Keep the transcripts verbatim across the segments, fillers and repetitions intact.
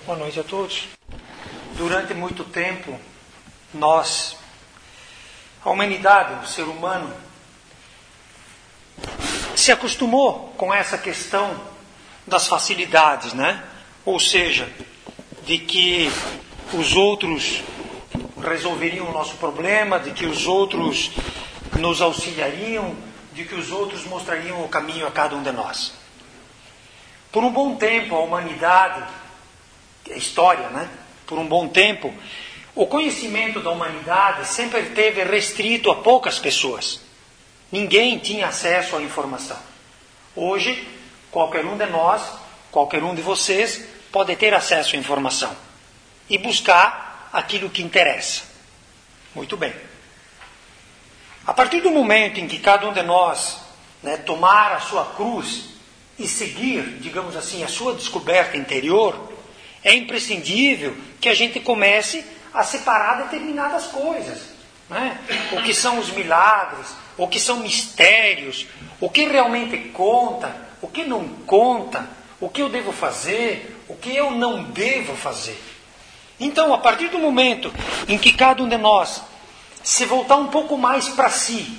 Boa noite a todos. Durante muito tempo, nós, a humanidade, o ser humano, se acostumou com essa questão das facilidades, né? Ou seja, de que os outros resolveriam o nosso problema, de que os outros nos auxiliariam, de que os outros mostrariam o caminho a cada um de nós. Por um bom tempo, a humanidade, a história, né? Por um bom tempo, o conhecimento da humanidade sempre esteve restrito a poucas pessoas. Ninguém tinha acesso à informação. Hoje, qualquer um de nós, qualquer um de vocês, pode ter acesso à informação e buscar aquilo que interessa. Muito bem. A partir do momento em que cada um de nós, né, tomar a sua cruz e seguir, digamos assim, a sua descoberta interior, é imprescindível que a gente comece a separar determinadas coisas, né? O que são os milagres, o que são mistérios, o que realmente conta, o que não conta, o que eu devo fazer, o que eu não devo fazer. Então, a partir do momento em que cada um de nós se voltar um pouco mais para si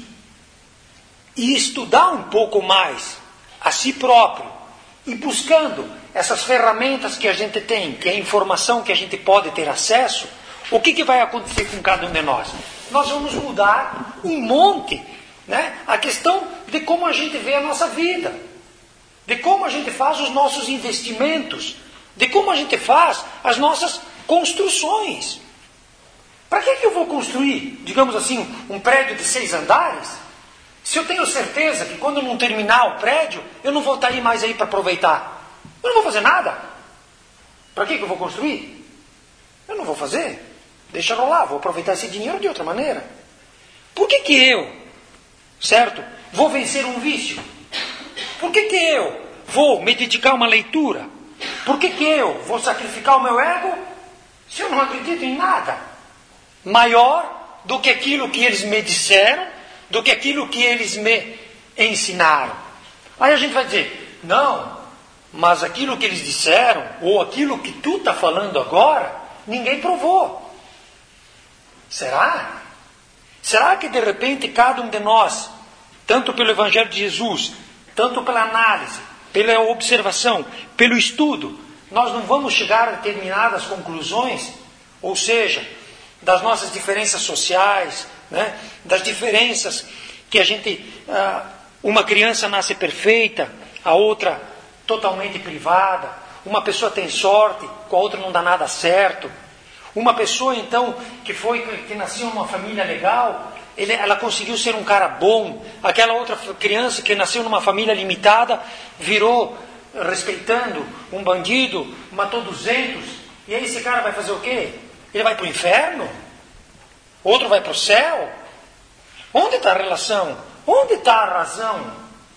e estudar um pouco mais a si próprio e buscando essas ferramentas que a gente tem, que é a informação que a gente pode ter acesso, o que, que vai acontecer com cada um de nós? Nós vamos mudar um monte, né? A questão de como a gente vê a nossa vida, de como a gente faz os nossos investimentos, de como a gente faz as nossas construções. Para que, que eu vou construir, digamos assim, um prédio de seis andares, se eu tenho certeza que quando eu não terminar o prédio, eu não vou estar aí mais aí para aproveitar? Eu não vou fazer nada. Para que, que eu vou construir? Eu não vou fazer. Deixa rolar, vou aproveitar esse dinheiro de outra maneira. Por que, que eu, certo, vou vencer um vício? Por que, que eu vou me dedicar a uma leitura? Por que, que eu vou sacrificar o meu ego se eu não acredito em nada maior do que aquilo que eles me disseram, do que aquilo que eles me ensinaram? Aí a gente vai dizer, não, mas aquilo que eles disseram, ou aquilo que tu está falando agora, ninguém provou. Será? Será que de repente cada um de nós, tanto pelo Evangelho de Jesus, tanto pela análise, pela observação, pelo estudo, nós não vamos chegar a determinadas conclusões? Ou seja, das nossas diferenças sociais, né? Das diferenças que a gente... Ah, uma criança nasce perfeita, a outra totalmente privada. Uma pessoa tem sorte, com a outra não dá nada certo. Uma pessoa, então, que foi que nasceu numa família legal, ele, ela conseguiu ser um cara bom. Aquela outra criança que nasceu numa família limitada, virou, respeitando, um bandido, matou duzentos. E aí esse cara vai fazer o quê? Ele vai para o inferno? Outro vai para o céu? Onde está a relação? Onde está a razão?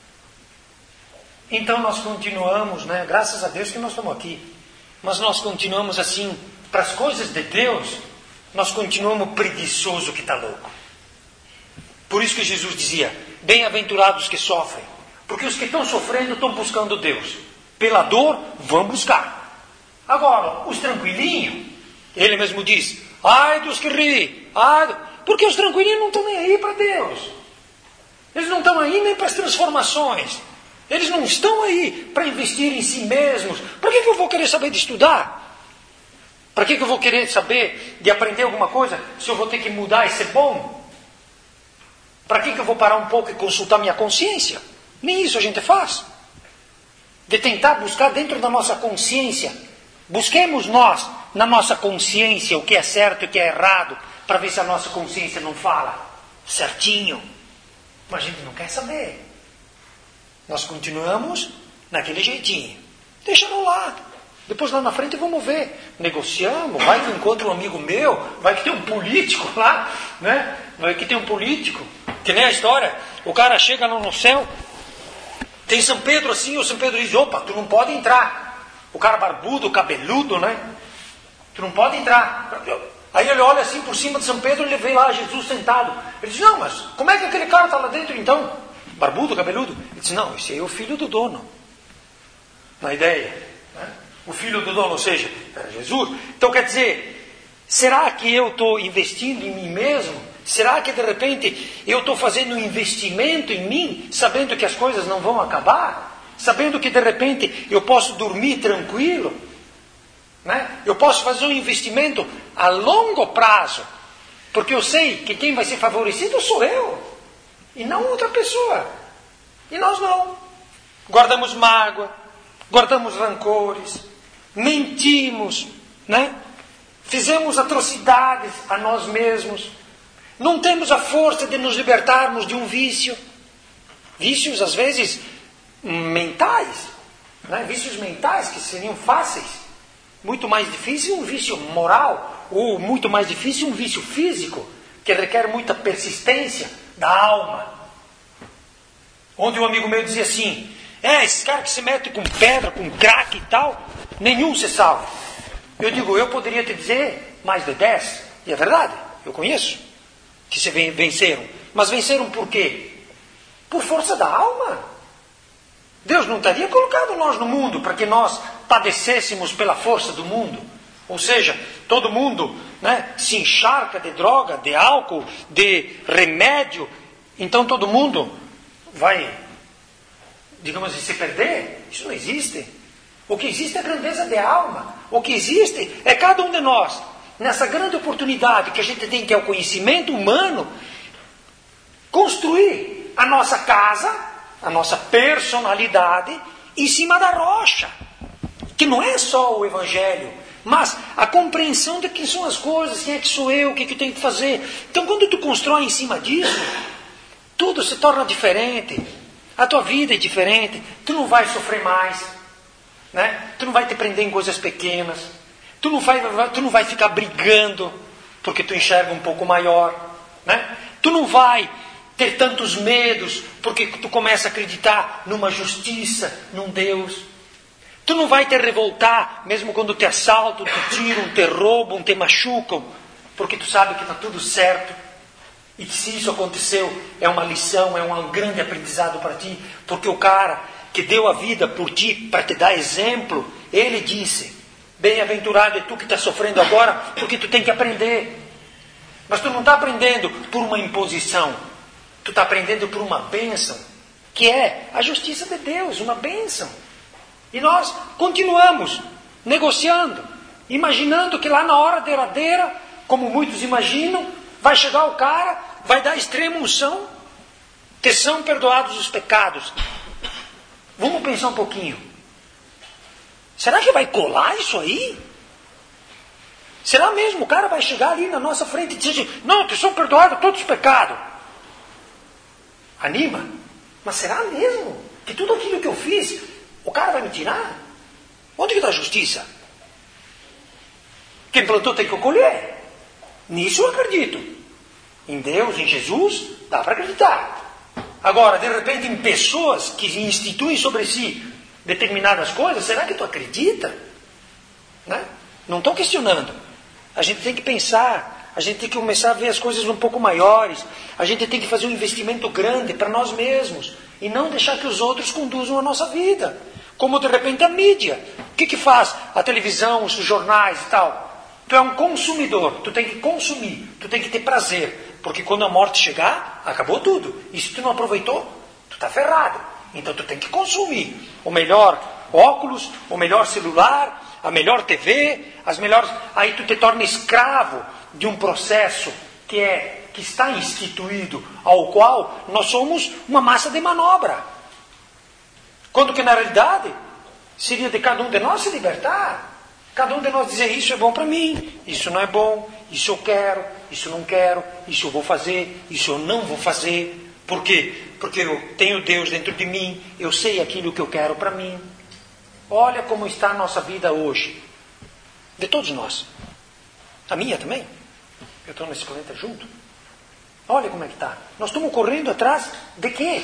Então nós continuamos, né? Graças a Deus que nós estamos aqui. Mas nós continuamos assim, para as coisas de Deus, nós continuamos preguiçoso que está louco. Por isso que Jesus dizia, bem-aventurados que sofrem. Porque os que estão sofrendo estão buscando Deus. Pela dor, vão buscar. Agora, os tranquilinhos, ele mesmo diz, ai dos que ri, ai... porque os tranquilinhos não estão nem aí para Deus. Eles não estão aí nem para as transformações. Eles não estão aí para investir em si mesmos. Para que, que eu vou querer saber de estudar? Para que, que eu vou querer saber de aprender alguma coisa se eu vou ter que mudar e ser bom? Para que, que eu vou parar um pouco e consultar minha consciência? Nem isso a gente faz. De tentar buscar dentro da nossa consciência. Busquemos nós, na nossa consciência, o que é certo e o que é errado, para ver se a nossa consciência não fala certinho. Mas a gente não quer saber. Nós continuamos naquele jeitinho. Deixa rolar. Depois lá na frente vamos ver. Negociamos, vai que encontra um amigo meu, vai que tem um político lá, né? Vai que tem um político. Que nem a história, o cara chega lá no céu, tem São Pedro assim, o São Pedro diz, opa, tu não pode entrar. O cara barbudo, cabeludo, né? Tu não pode entrar. Aí ele olha assim por cima de São Pedro e ele vê lá Jesus sentado. Ele diz, não, mas como é que aquele cara está lá dentro então? Barbudo, cabeludo? Ele diz, não, esse aí é o filho do dono. Na ideia. Né? o filho do dono, ou seja, era Jesus. Então quer dizer, será que eu estou investindo em mim mesmo? Será que de repente eu estou fazendo um investimento em mim, sabendo que as coisas não vão acabar? Sabendo que de repente eu posso dormir tranquilo? Né? Eu posso fazer um investimento a longo prazo, porque eu sei que quem vai ser favorecido sou eu, e não outra pessoa. E nós não. Guardamos mágoa, guardamos rancores, mentimos, né? Fizemos atrocidades a nós mesmos. Não temos a força de nos libertarmos de um vício. Vícios, às vezes, mentais. Né? Vícios mentais que seriam fáceis. Muito mais difícil um vício moral. Ou muito mais difícil um vício físico, que requer muita persistência da alma. Onde um amigo meu dizia assim, é, esses caras que se metem com pedra, com crack e tal, nenhum se salva. Eu digo, eu poderia te dizer mais de dez, e é verdade, eu conheço, que se venceram. Mas venceram por quê? Por força da alma. Deus não teria colocado nós no mundo para que nós padecêssemos pela força do mundo. Ou seja, todo mundo, né, se encharca de droga, de álcool, de remédio. Então todo mundo vai, digamos assim, se perder. Isso não existe. O que existe é a grandeza de alma. O que existe é cada um de nós, nessa grande oportunidade que a gente tem, que é o conhecimento humano, construir a nossa casa, a nossa personalidade, em cima da rocha. Que não é só o Evangelho, mas a compreensão de quem são as coisas, quem é que sou eu, o que, que eu tenho que fazer. Então quando tu constrói em cima disso, tudo se torna diferente. A tua vida é diferente. Tu não vai sofrer mais, né? Tu não vai te prender em coisas pequenas. Tu não vai, tu não vai ficar brigando porque tu enxerga um pouco maior, né? Tu não vai ter tantos medos porque tu começa a acreditar numa justiça, num Deus. Tu não vai te revoltar mesmo quando te assaltam, te tiram, te roubam, te machucam, porque tu sabe que está tudo certo. E que se isso aconteceu, é uma lição, é um grande aprendizado para ti. Porque o cara que deu a vida por ti, para te dar exemplo, ele disse, bem-aventurado é tu que está sofrendo agora, porque tu tem que aprender. Mas tu não está aprendendo por uma imposição. Tu está aprendendo por uma bênção, que é a justiça de Deus, uma bênção. E nós continuamos negociando, imaginando que lá na hora derradeira, como muitos imaginam, vai chegar o cara, vai dar extrema unção, te são perdoados os pecados. Vamos pensar um pouquinho. Será que vai colar isso aí? Será mesmo? O cara vai chegar ali na nossa frente e dizer assim, não, te são perdoados todos os pecados. Anima. Mas será mesmo que tudo aquilo que eu fiz, o cara vai me tirar? Onde que está a justiça? Quem plantou tem que colher. Nisso eu acredito. Em Deus, em Jesus, dá para acreditar. Agora, de repente, em pessoas que instituem sobre si determinadas coisas, será que tu acredita? Né? Não estou questionando. A gente tem que pensar, a gente tem que começar a ver as coisas um pouco maiores, a gente tem que fazer um investimento grande para nós mesmos e não deixar que os outros conduzam a nossa vida. Como de repente a mídia. O que que faz? A televisão, os jornais e tal. Tu é um consumidor, tu tem que consumir, tu tem que ter prazer, porque quando a morte chegar, acabou tudo. E se tu não aproveitou, tu está ferrado. Então tu tem que consumir o melhor óculos, o melhor celular, a melhor T V, as melhores. Aí tu te torna escravo de um processo que é que está instituído, ao qual nós somos uma massa de manobra. Quando que na realidade seria de cada um de nós se libertar. Cada um de nós dizer, isso é bom para mim, isso não é bom, isso eu quero, isso não quero, isso eu vou fazer, isso eu não vou fazer. Por quê? Porque eu tenho Deus dentro de mim, eu sei aquilo que eu quero para mim. Olha como está a nossa vida hoje. De todos nós. A minha também. Eu estou nesse planeta junto. Olha como é que está. Nós estamos correndo atrás de quê?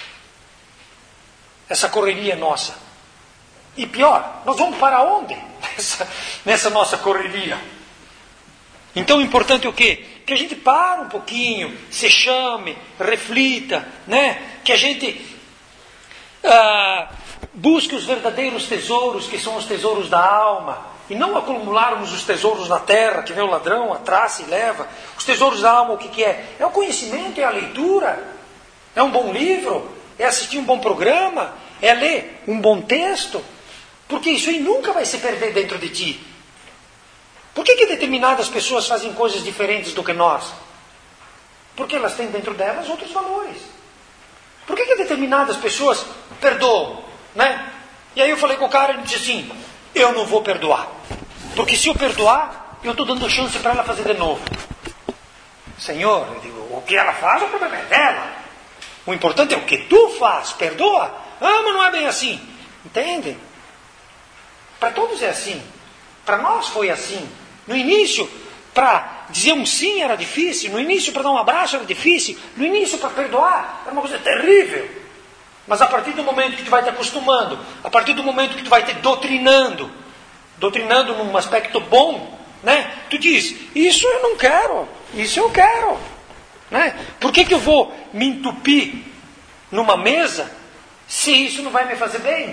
Essa correria nossa. E pior, nós vamos para onde? Nessa, nessa nossa correria. Então o importante é o quê? Que a gente pare um pouquinho, se chame, reflita, né? Que a gente ah, busque os verdadeiros tesouros, que são os tesouros da alma, e não acumularmos os tesouros na terra, que vem o ladrão, a traça e leva. Os tesouros da alma, o que, que é? É o conhecimento, é a leitura, é um bom livro, é assistir um bom programa, é ler um bom texto, porque isso aí nunca vai se perder dentro de ti. Por que, que determinadas pessoas fazem coisas diferentes do que nós? Porque elas têm dentro delas outros valores. Por que, que determinadas pessoas perdoam? Né? E aí eu falei com o cara e ele disse assim, eu não vou perdoar. Porque se eu perdoar, eu estou dando chance para ela fazer de novo. Senhor, eu digo, o que ela faz, o problema é dela. O importante é o que tu faz. Perdoa? Ah, mas não é bem assim. Entende? Para todos é assim. Para nós foi assim. No início, para dizer um sim era difícil. No início, para dar um abraço era difícil. No início, para perdoar, era uma coisa terrível. Mas a partir do momento que tu vai te acostumando, a partir do momento que tu vai te doutrinando, doutrinando num aspecto bom, né? Tu diz, isso eu não quero, isso eu quero. Né? Por que, que eu vou me entupir numa mesa se isso não vai me fazer bem?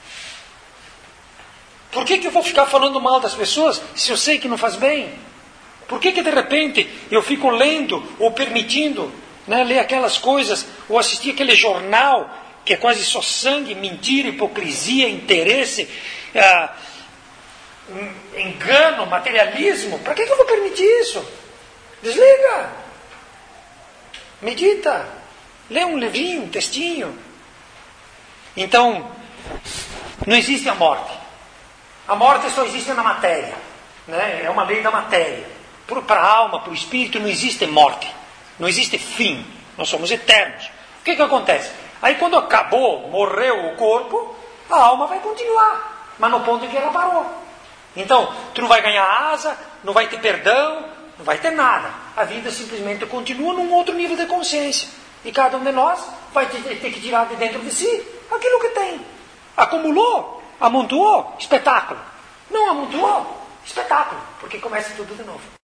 Por que, que eu vou ficar falando mal das pessoas se eu sei que não faz bem? Por que, que de repente eu fico lendo ou permitindo, né, ler aquelas coisas ou assistir aquele jornal que é quase só sangue, mentira, hipocrisia, interesse, ah, engano, materialismo? Para que, que eu vou permitir isso? Desliga! Medita! Lê um livrinho, um textinho. Então, não existe a morte. A morte só existe na matéria. Né? É uma lei da matéria. Para a alma, para o espírito, não existe morte. Não existe fim. Nós somos eternos. O que, que acontece? Aí quando acabou, morreu o corpo, a alma vai continuar. Mas no ponto em que ela parou. Então, tu não vai ganhar asa, não vai ter perdão, não vai ter nada. A vida simplesmente continua num outro nível de consciência. E cada um de nós vai ter, ter que tirar de dentro de si aquilo que tem. Acumulou, amontoou, espetáculo. Não amontoou, espetáculo. Porque começa tudo de novo.